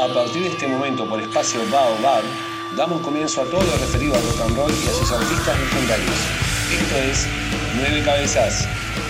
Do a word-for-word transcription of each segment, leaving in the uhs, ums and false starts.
A partir de este momento, por espacio Baobab, damos comienzo a todo lo referido al rock and roll y a sus artistas legendarios. Esto es Nueve Cabezas.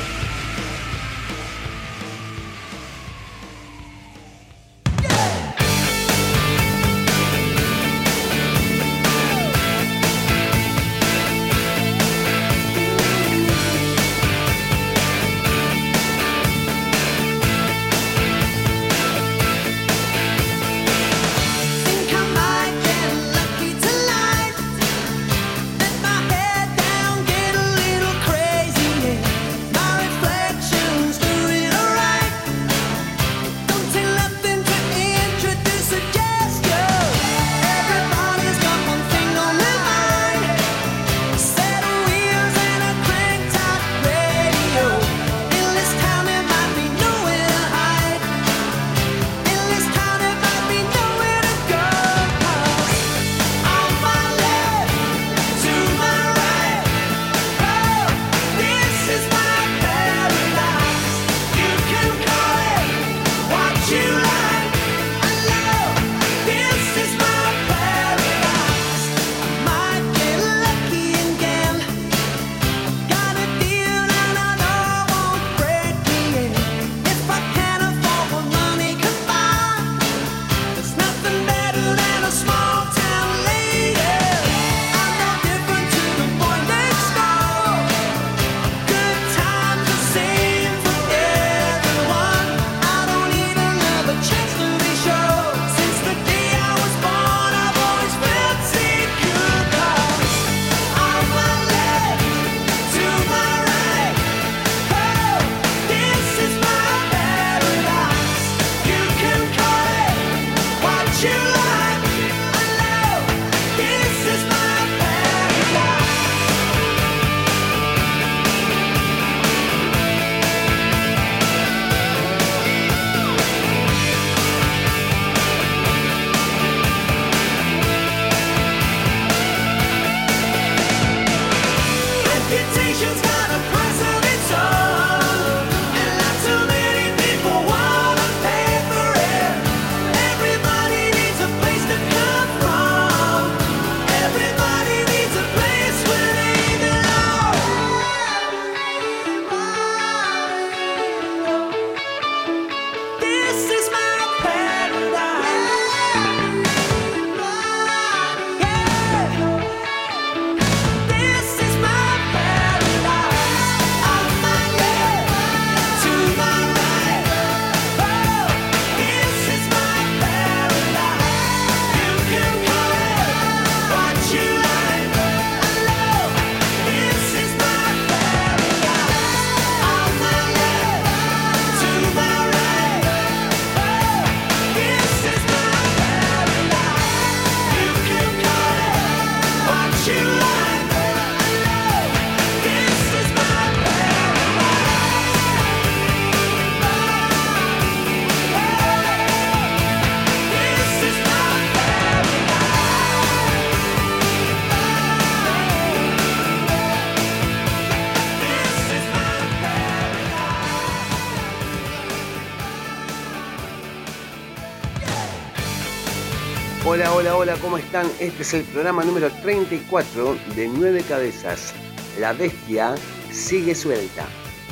Hola, hola, hola, ¿cómo están? Este es el programa número treinta y cuatro de Nueve Cabezas. La bestia sigue suelta.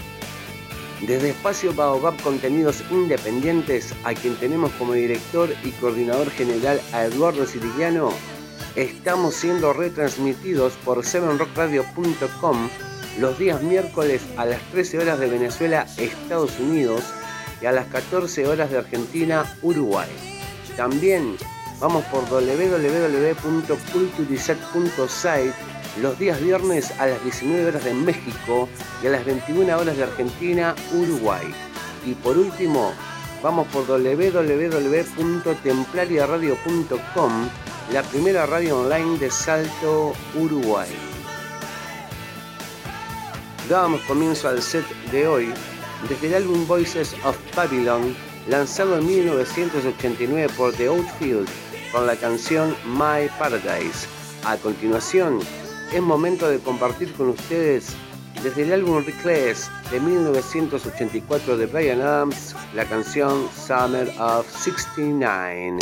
Desde Espacio Baobab Contenidos Independientes, a quien tenemos como director y coordinador general a Eduardo Sirigliano, estamos siendo retransmitidos por seven rock radio punto com los días miércoles a las trece horas de Venezuela, Estados Unidos, y a las catorce horas de Argentina, Uruguay. También vamos por doble u doble u doble u punto culturizat punto site los días viernes a las diecinueve horas de México y a las veintiuna horas de Argentina, Uruguay. Y por último, vamos por doble u doble u doble u punto templaria radio punto com, la primera radio online de Salto, Uruguay. Dábamos comienzo al set de hoy desde el álbum Voices of Babylon, lanzado en mil novecientos ochenta y nueve por The Outfield, con la canción My Paradise. A continuación, es momento de compartir con ustedes Desde el álbum Reckless de mil novecientos ochenta y cuatro de Bryan Adams, la canción Summer of sixty-nine.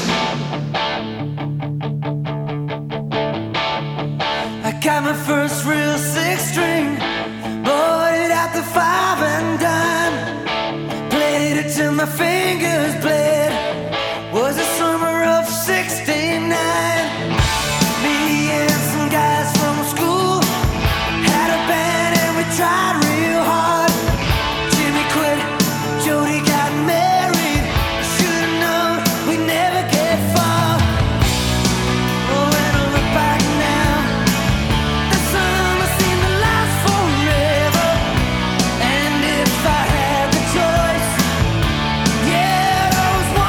I got my first real six string, bought it at the five and dime, played it till my fingers bled. Was the summer of sixty-nine. Me and some guys from school had a band and we tried real hard. Jimmy quit, Jody got married. Should've known we'd never get far. Oh, when I look back now, the summer seemed to last forever. And if I had the choice, yeah, those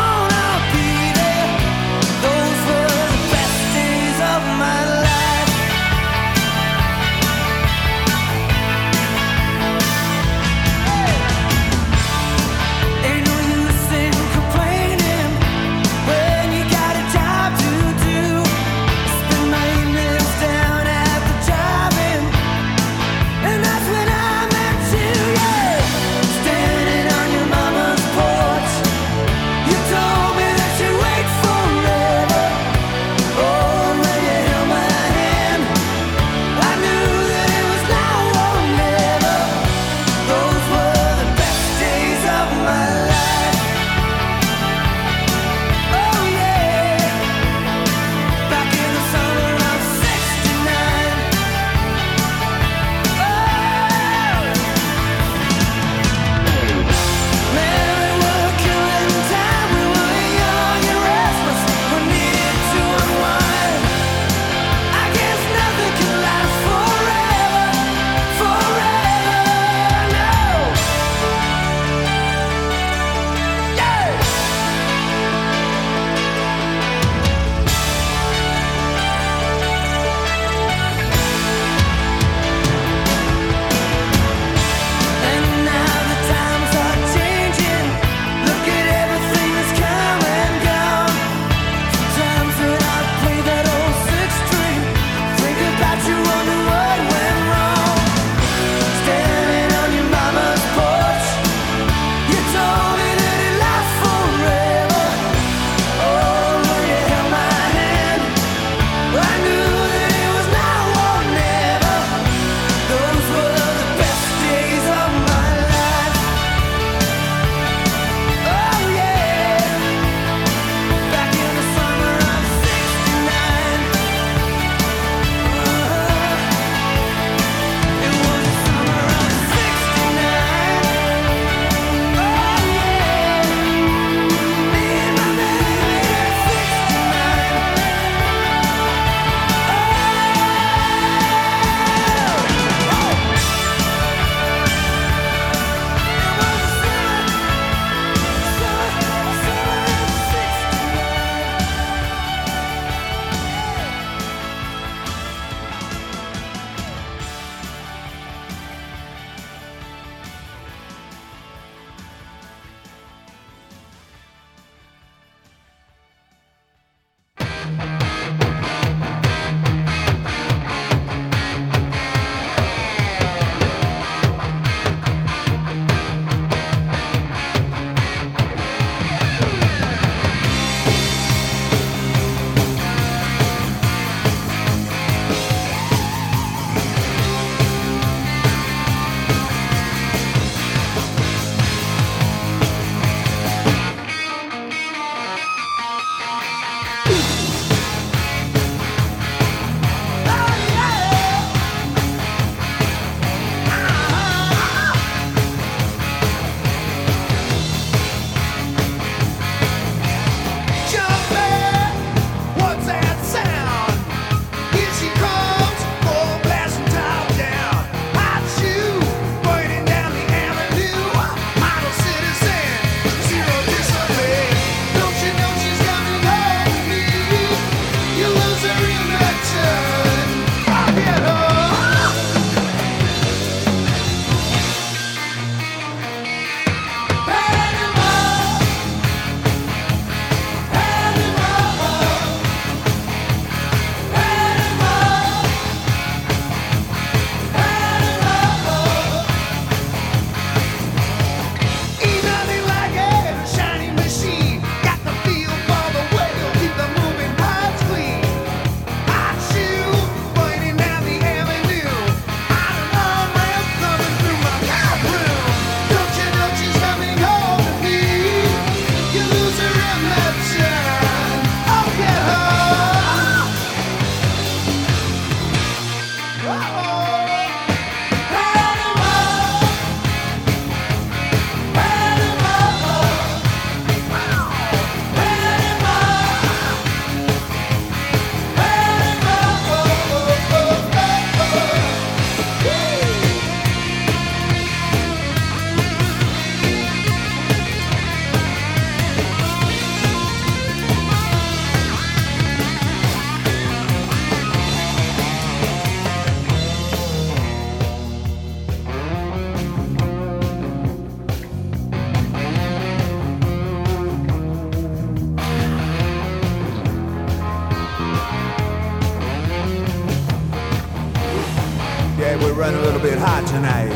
say we're running a little bit hot tonight.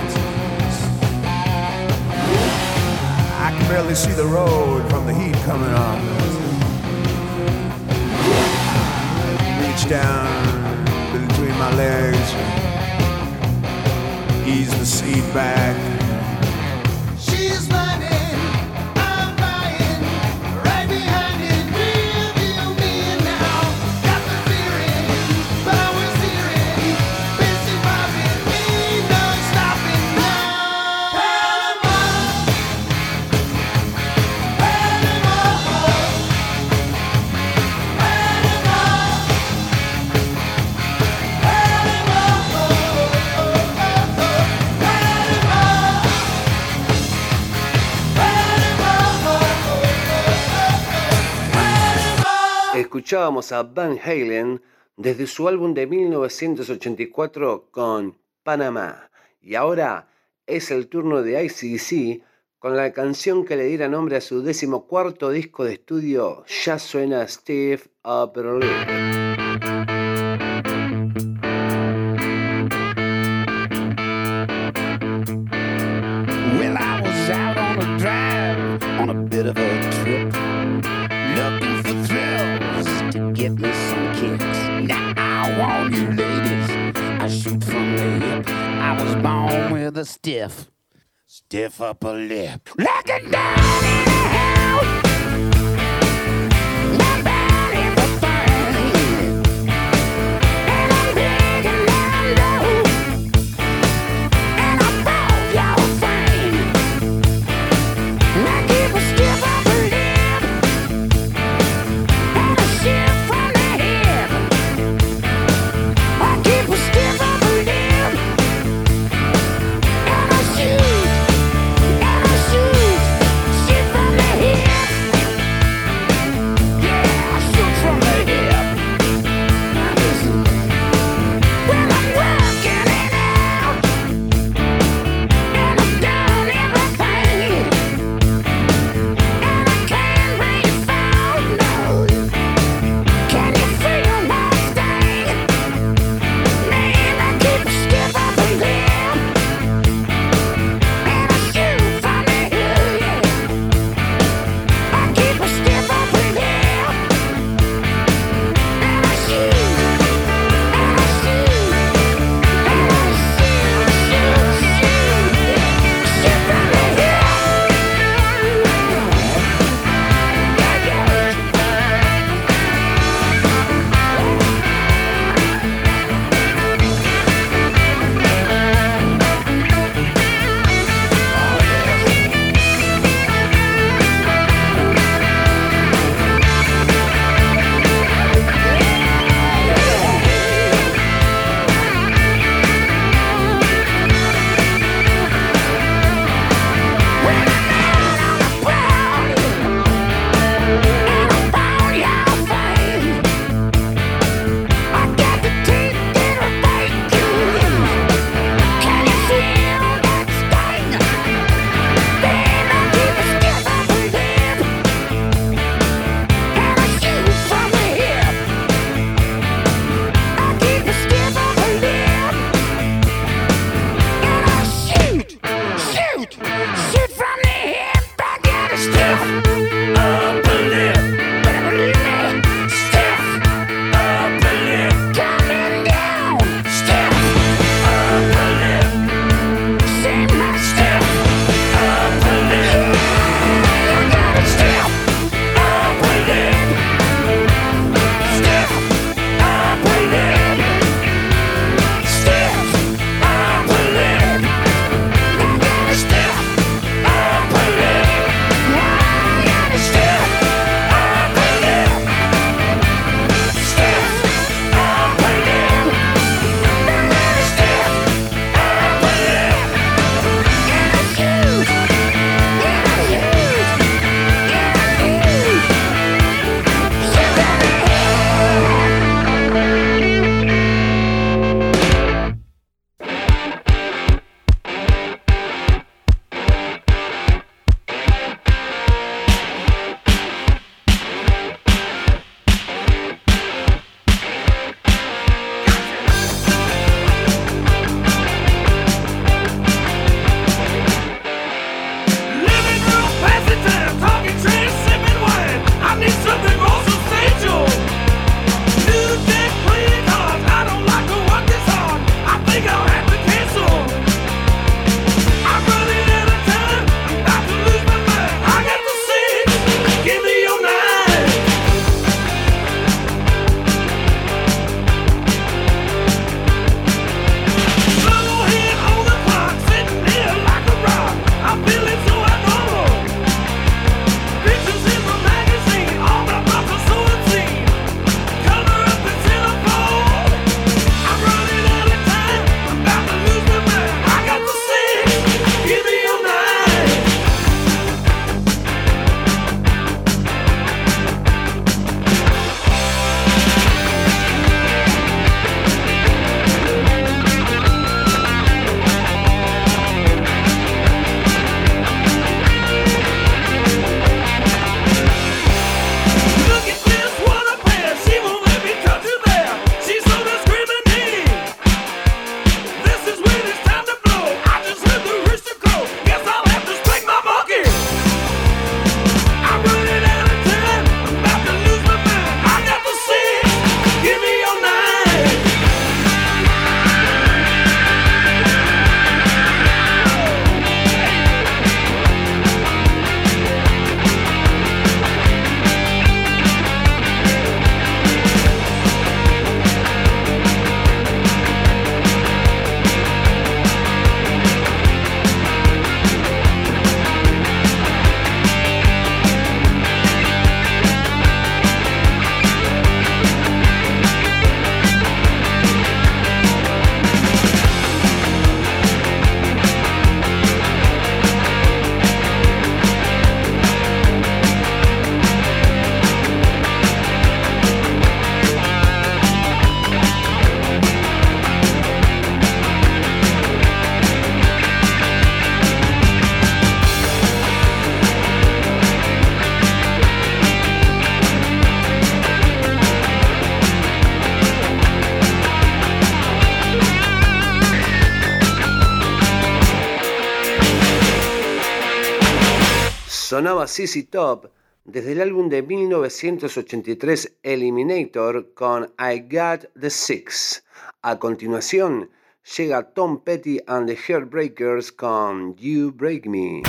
I can barely see the road from the heat coming on. Reach down between my legs, ease the seat back. She's running, I'm buying, right behind it, real deal me now. Got the feeling, power steering, busy bobbing, ain't no stopping now. Panama, Panama, Escuchábamos a Van Halen desde su álbum de mil novecientos ochenta y cuatro con Panamá. Y ahora es el turno de A C D C con la canción que le diera nombre a su decimocuarto disco de estudio, Ya Suena Stiff Upper Lip. Well, I was out on a drive, on a bit of a trip, looking for thrills to get me some kicks. Now I want you ladies, I shoot from the hip. I was born with a stiff, stiff upper lip. Looking down in the house, my body's a thing, and I'm digging down low, and I broke your frame. I keep a stiff upper lip, and a shift from the hip. I keep a stiff upper lip, and I shoot, and I shoot, shift from the Sonaba Z Z Top desde el álbum de mil novecientos ochenta y tres Eliminator con I Got the Six. A continuación llega Tom Petty and the Heartbreakers con You Break Me.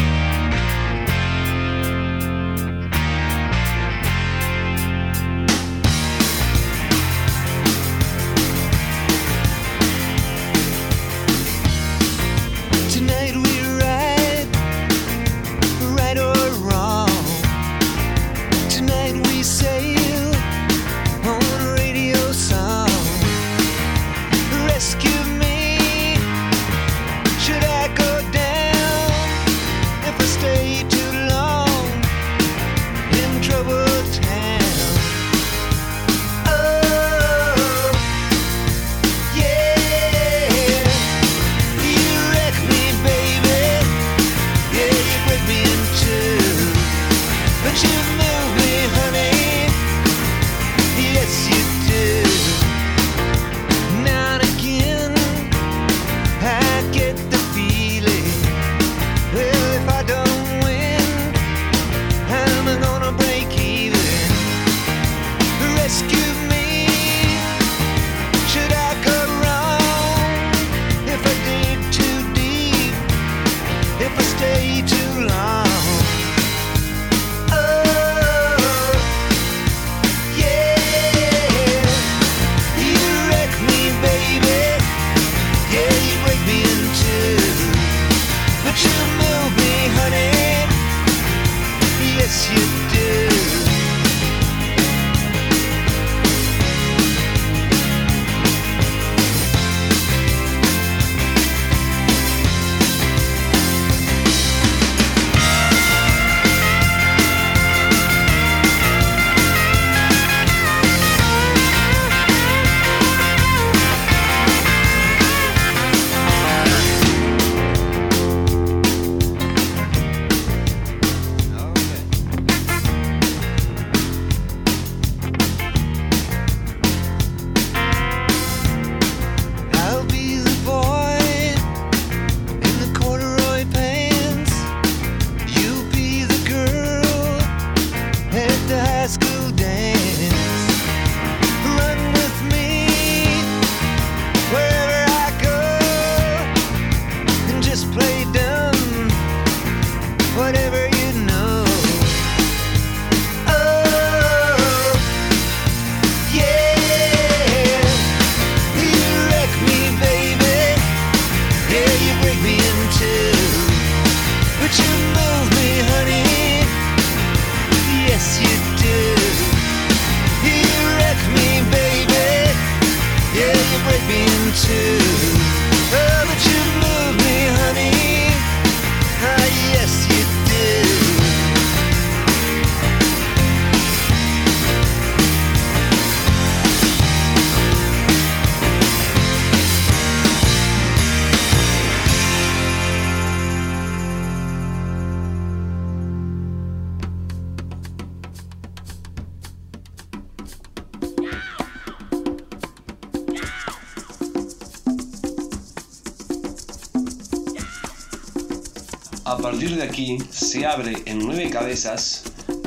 A partir de aquí se abre en nueve cabezas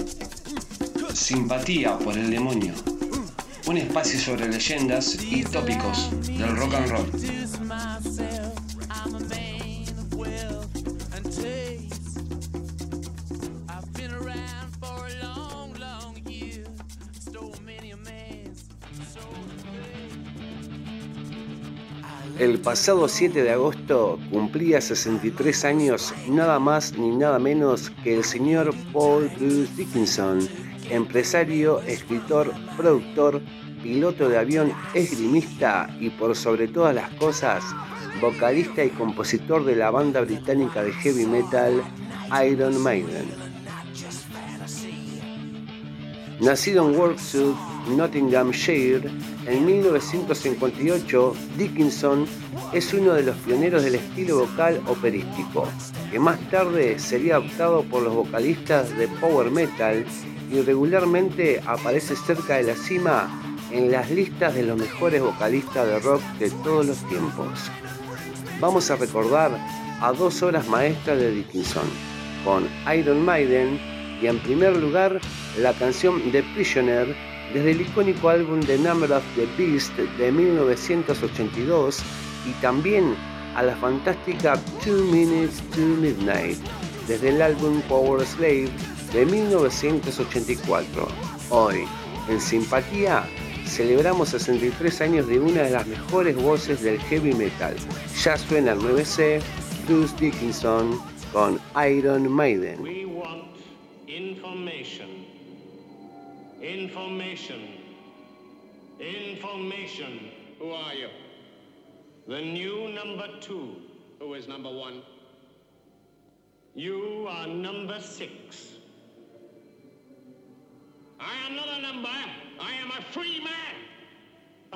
Simpatía por el Demonio, un espacio sobre leyendas y tópicos del rock and roll. El pasado siete de agosto cumplía sesenta y tres años nada más ni nada menos que el señor Paul Bruce Dickinson, empresario, escritor, productor, piloto de avión, esgrimista y por sobre todas las cosas, vocalista y compositor de la banda británica de heavy metal Iron Maiden. Nacido en Worksop, Nottinghamshire, en mil novecientos cincuenta y ocho, Dickinson es uno de los pioneros del estilo vocal operístico, que más tarde sería adoptado por los vocalistas de power metal y regularmente aparece cerca de la cima en las listas de los mejores vocalistas de rock de todos los tiempos. Vamos a recordar a dos obras maestras de Dickinson: con Iron Maiden y en primer lugar la canción The Prisoner desde el icónico álbum The Number of the Beast de mil novecientos ochenta y dos y también a la fantástica Two Minutes to Midnight desde el álbum Power Slave de mil novecientos ochenta y cuatro. Hoy, en Simpatía, celebramos sesenta y tres años de una de las mejores voces del heavy metal. Ya suena el nueve C, Bruce Dickinson con Iron Maiden. We want information. Information. Information. Who are you? The new number two. Who is number one? You are number six. I am not a number. I am a free man.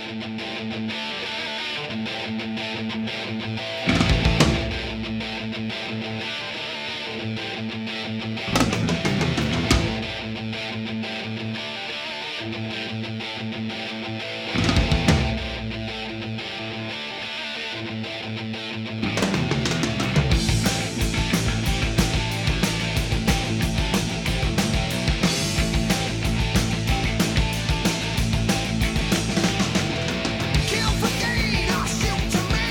Kill for gain or shoot to me.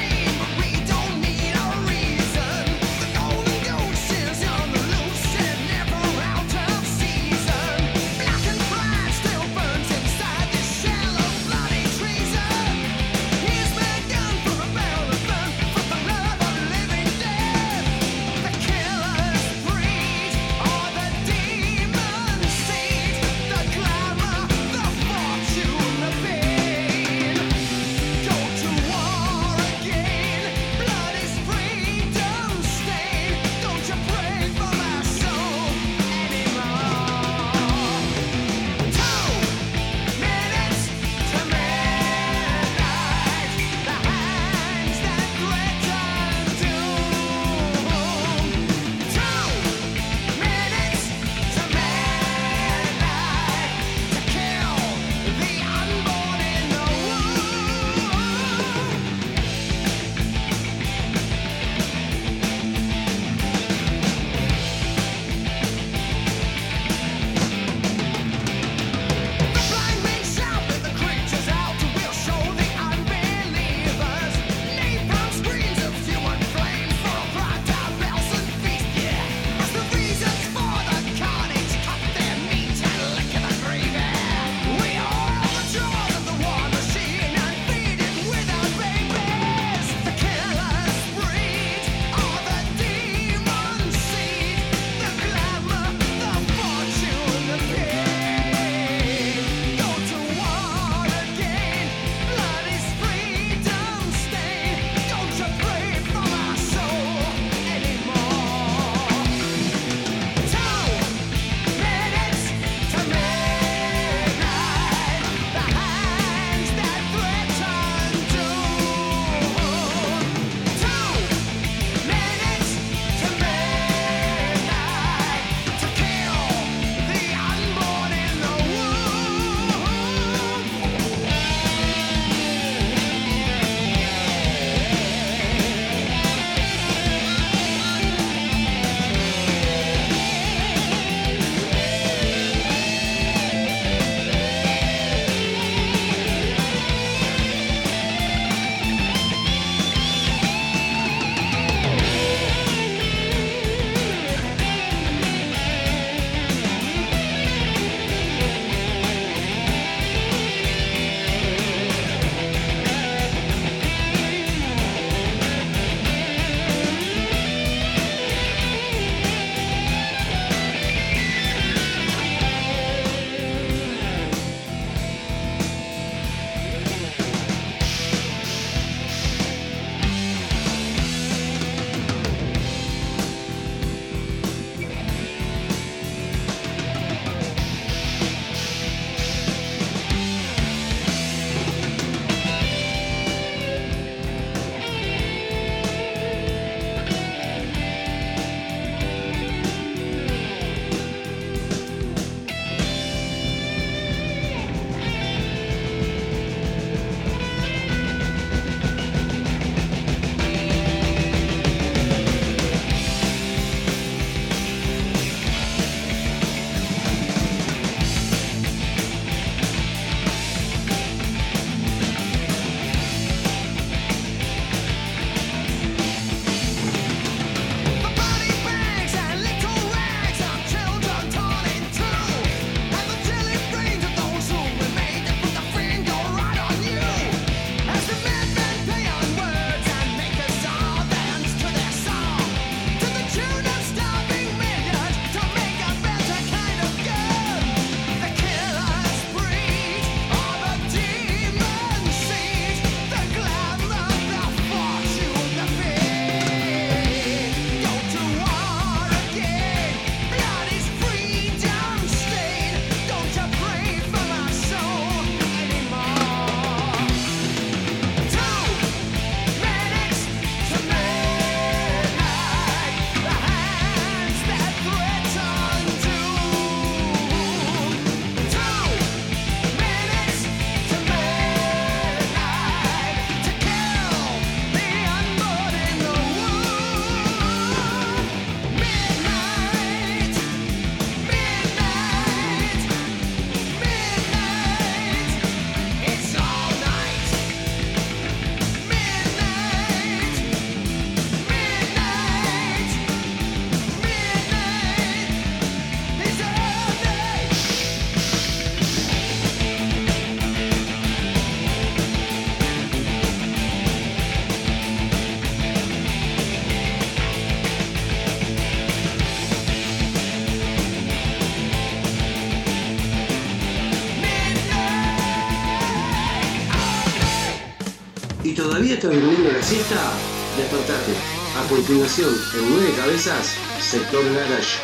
todavía estás durmiendo la siesta? Despertate. A continuación, en Nueve Cabezas, Sector Garage.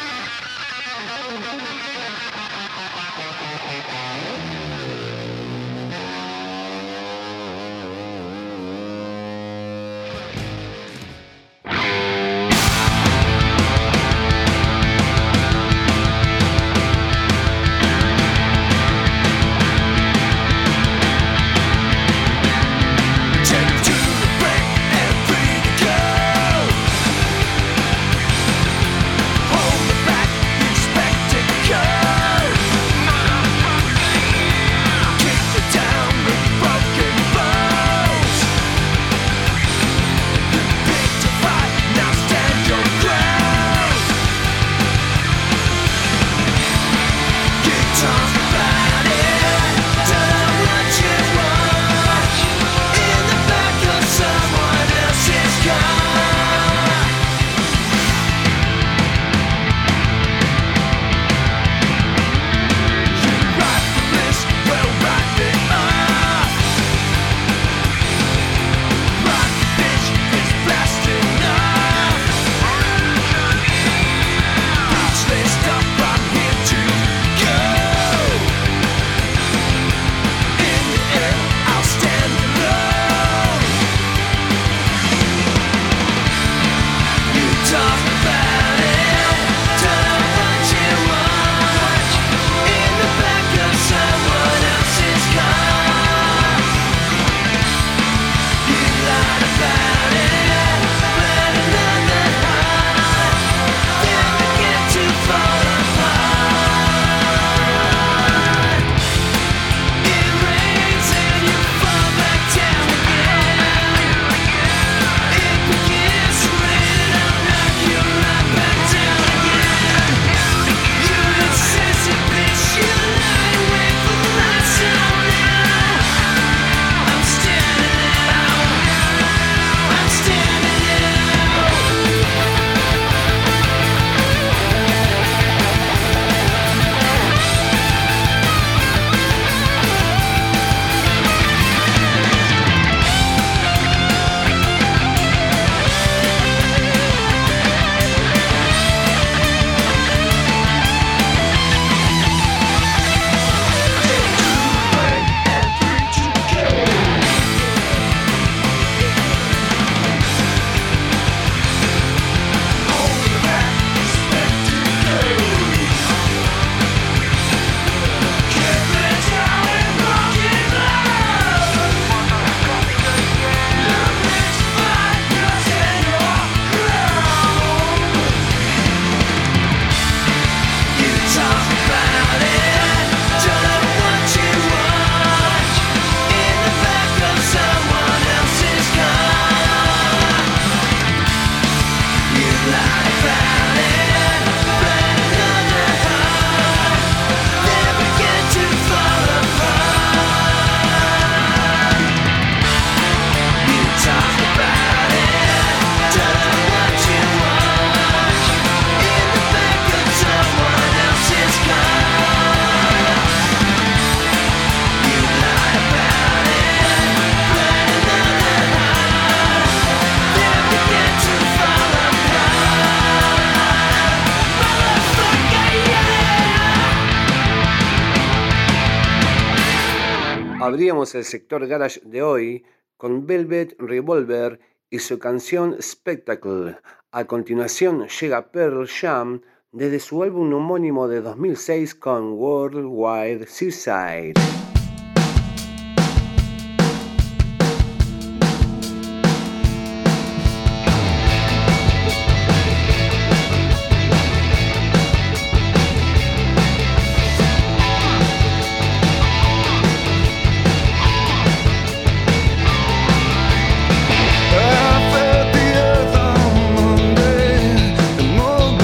Abríamos el sector garage de hoy con Velvet Revolver y su canción Spectacle. A continuación llega Pearl Jam desde su álbum homónimo de dos mil seis con Worldwide Suicide.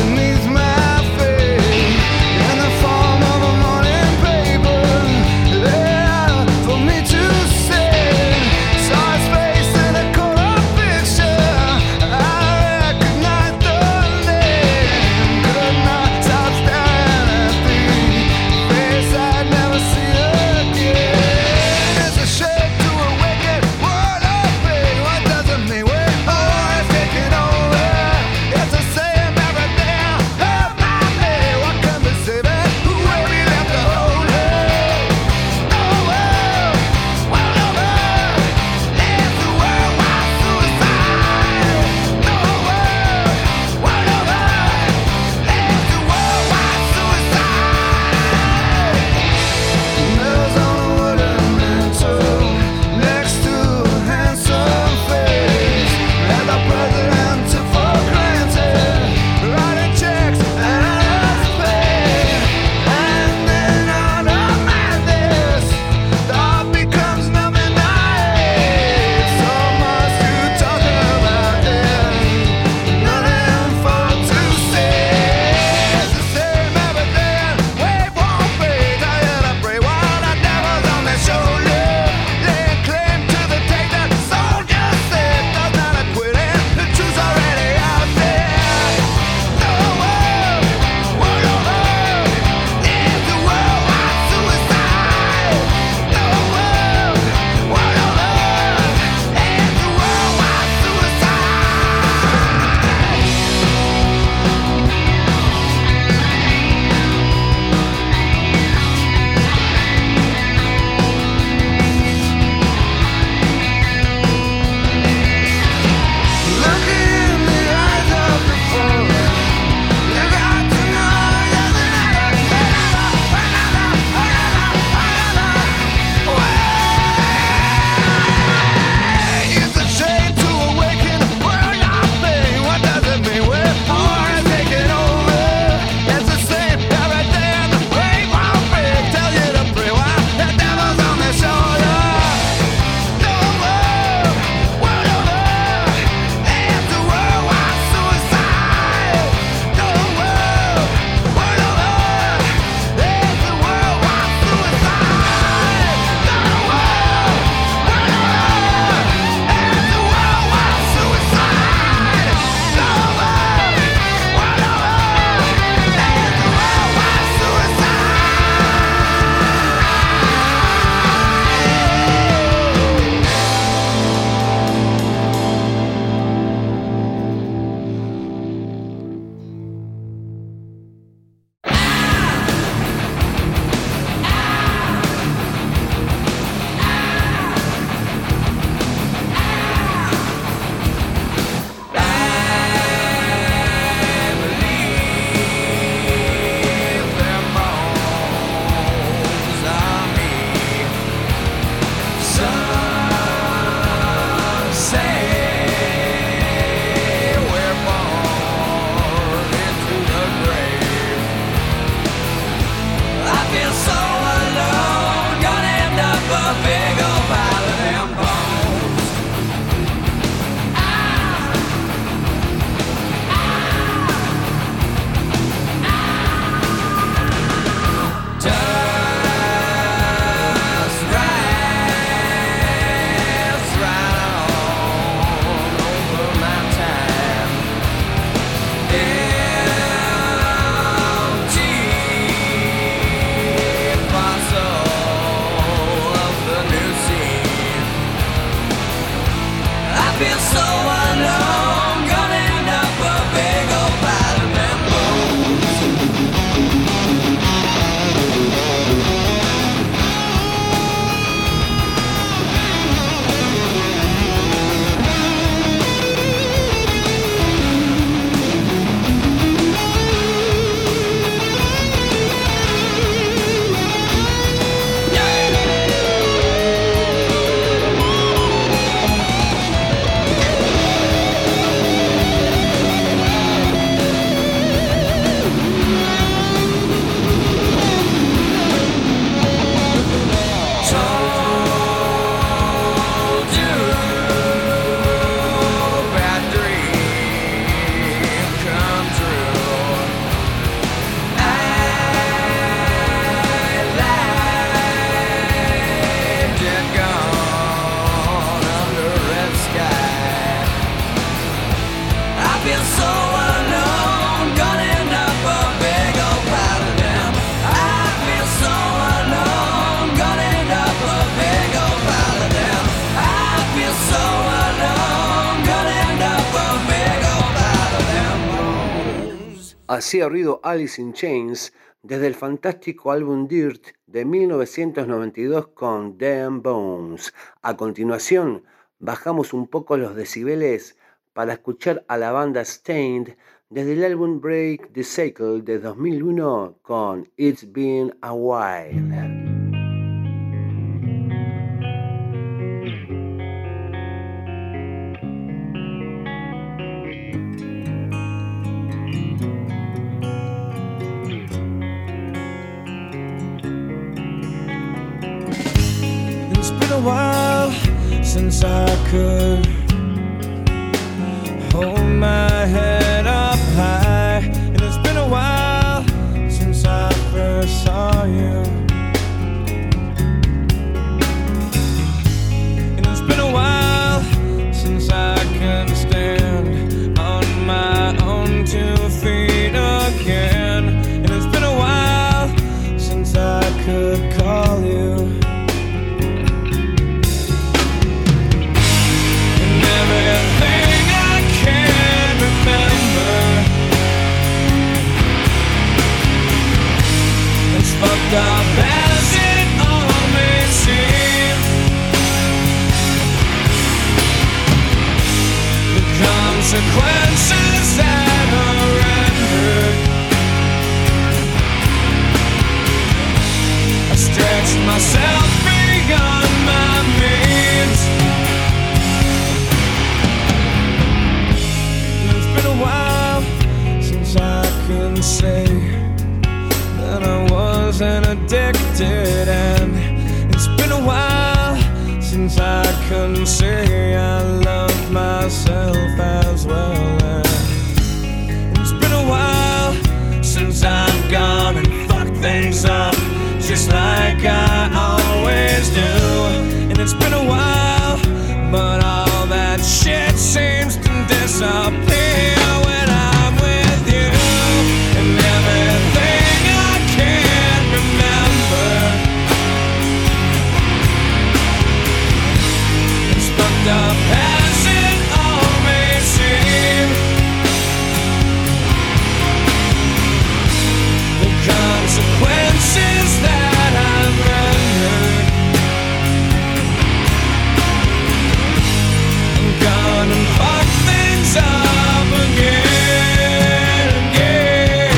Let Hacía ruido Alice in Chains desde el fantástico álbum Dirt de mil novecientos noventa y dos con Damn Bones. A continuación, bajamos un poco los decibeles para escuchar a la banda Stained desde el álbum Break the Cycle de dos mil uno con It's Been a While. A while since I could hold my head up high, and it's been a while since I first saw you, and it's been a while since I can stand on my own two feet again, and it's been a while since I could call you. Everything I can remember as fucked up as it all may seem, the consequences that are rendered, I stretched myself beyond my means. It's been a while since I can say that I wasn't addicted, and it's been a while since I can say I love myself as well, and it's been a while since I've gone and fucked things up just like I always do, and it's been a while, but all that shit seems to disappear when I'm with you, and everything I can remember is fucked up as it all may seem, the consequences that I've rendered, I'm gonna fuck things up again, again.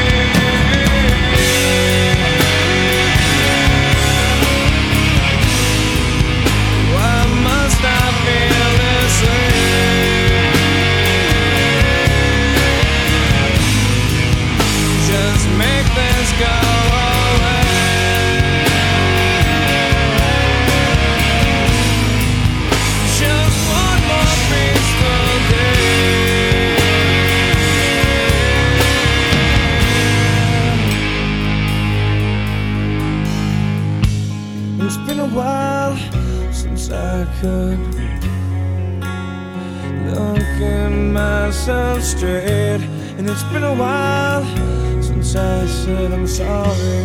Why must I feel this way? Just make this go away. Just one more peaceful day. It's been a while since I could look at myself straight, and it's been a while since I said I'm sorry,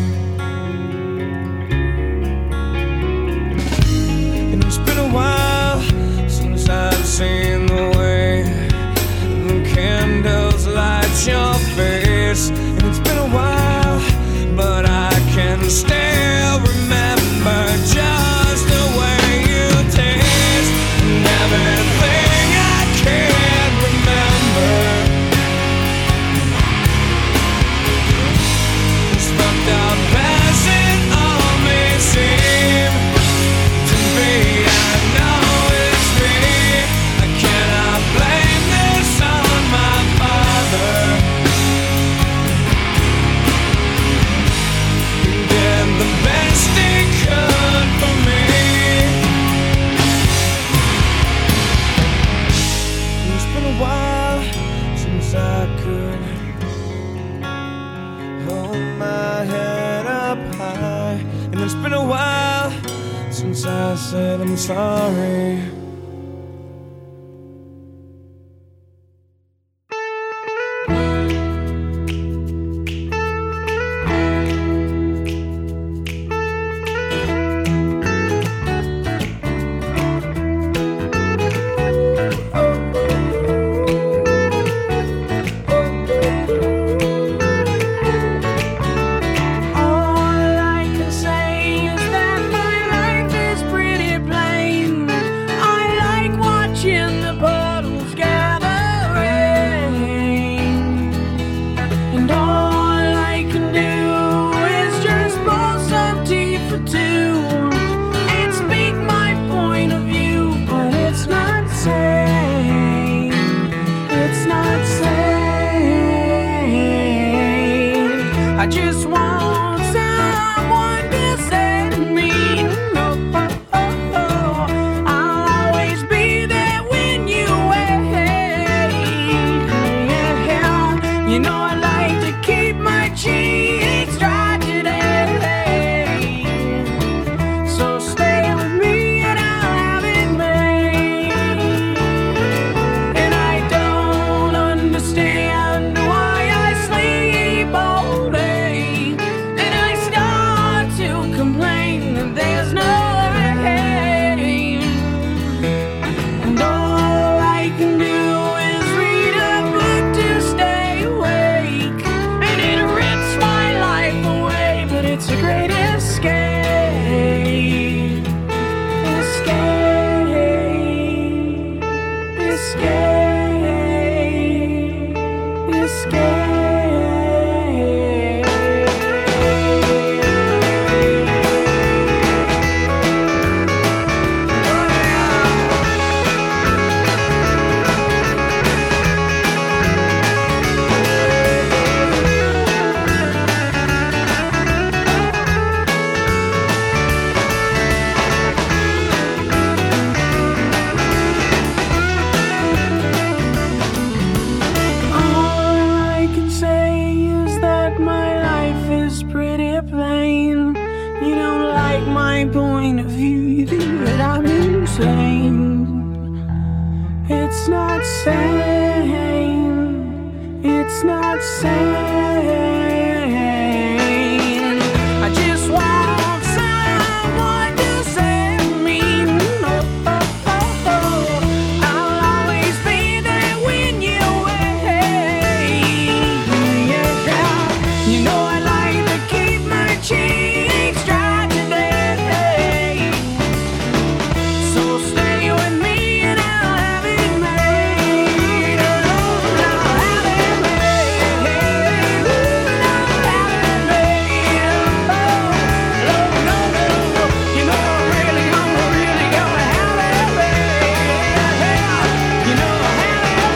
and it's been a while since I've seen the way the candles light your face, and it's been a while, but I can still remember just the way you taste, and everything I can remember is fucked up as it all may seem to be. I know it's me, I cannot blame this on my father. He did the best he could for me. It's been a while since I could hold my head up high, and it's been a while since I said I'm sorry. want someone to save me. Oh, oh, oh, oh. I'll always be there when you wait. Yeah, you know I like to keep my cheeks dry today. So stay with me and I'll have it made. And I don't understand why I sleep all day. And I start to complain that there's no rain. And all I can do is read a book to stay awake. And it rips my life away, but it's a great escape. Escape. Escape. Escape. All I can say is that my life is pretty plain. You don't like my point of view, you think that I'm insane. It's not sane. It's not sane. I just want someone to save me. Oh, oh, oh, oh. I'll always be there when you wait. Yeah, you know I like to keep my cheeks dry today. So stay with me and I'll have it made. I'll have it made. I'll have it made. Oh, no, no, no. You know I'm really, I'm really gonna have it made. You know I'll have it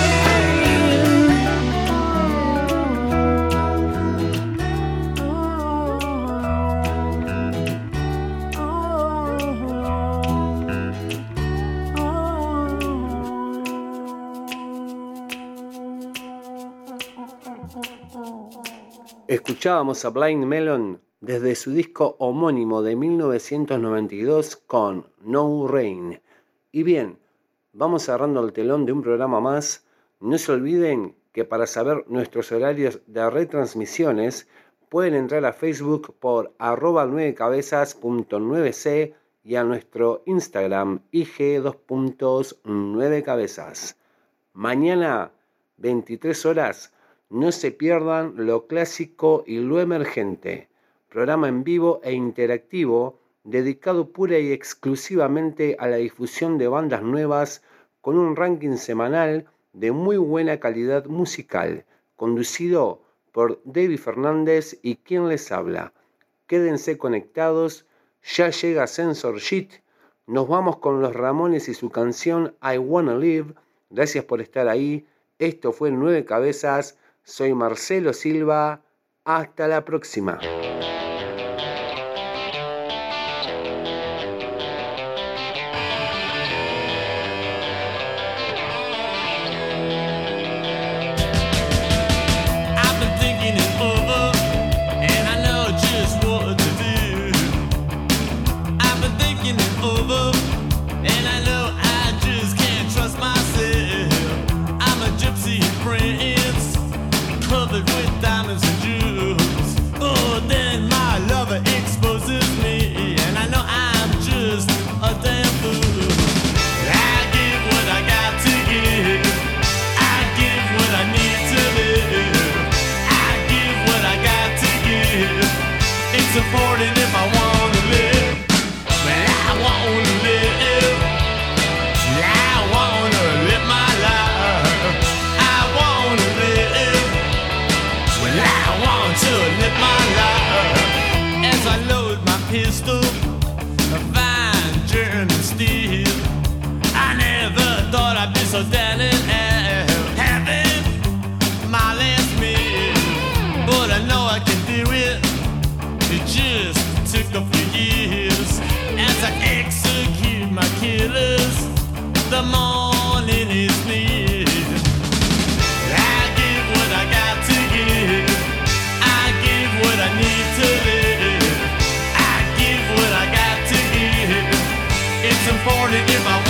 Escuchábamos a Blind Melon desde su disco homónimo de mil novecientos noventa y dos con No Rain. Y bien, vamos cerrando el telón de un programa más. No se olviden que para saber nuestros horarios de retransmisiones pueden entrar a Facebook por arroba nueve cabezas punto nueve c y a nuestro Instagram I G dos nueve cabezas. Mañana, veintitrés horas, no se pierdan lo clásico y lo emergente, programa en vivo e interactivo dedicado pura y exclusivamente a la difusión de bandas nuevas con un ranking semanal de muy buena calidad musical, conducido por David Fernández y quien les habla. Quédense conectados, ya llega Censorship, nos vamos con los Ramones y su canción I Wanna Live. Gracias por estar ahí, esto fue Nueve Cabezas. Soy Marcelo Silva, hasta la próxima. I've been thinking it over, and I know just what to do. I've been thinking it over, and I know I just can't trust myself. I'm a gypsy prince, covered with diamonds and jewels. Oh, then my lover exposes me, and I know I'm just a damn fool. I give what I got to give. I give what I need to live. I give what I got to give. It's important if I want to live. But I want to live. I want to live my life. I want to live. Well, I want to live my life. As I load my pistol, a fine German steel. I never thought I'd be so down in hell, having my last meal. But I know I can do it. it just took a few years as I execute my killers. The morning is near. I give what I got to give. I give what I need to live. I give what I got to give. It's important if I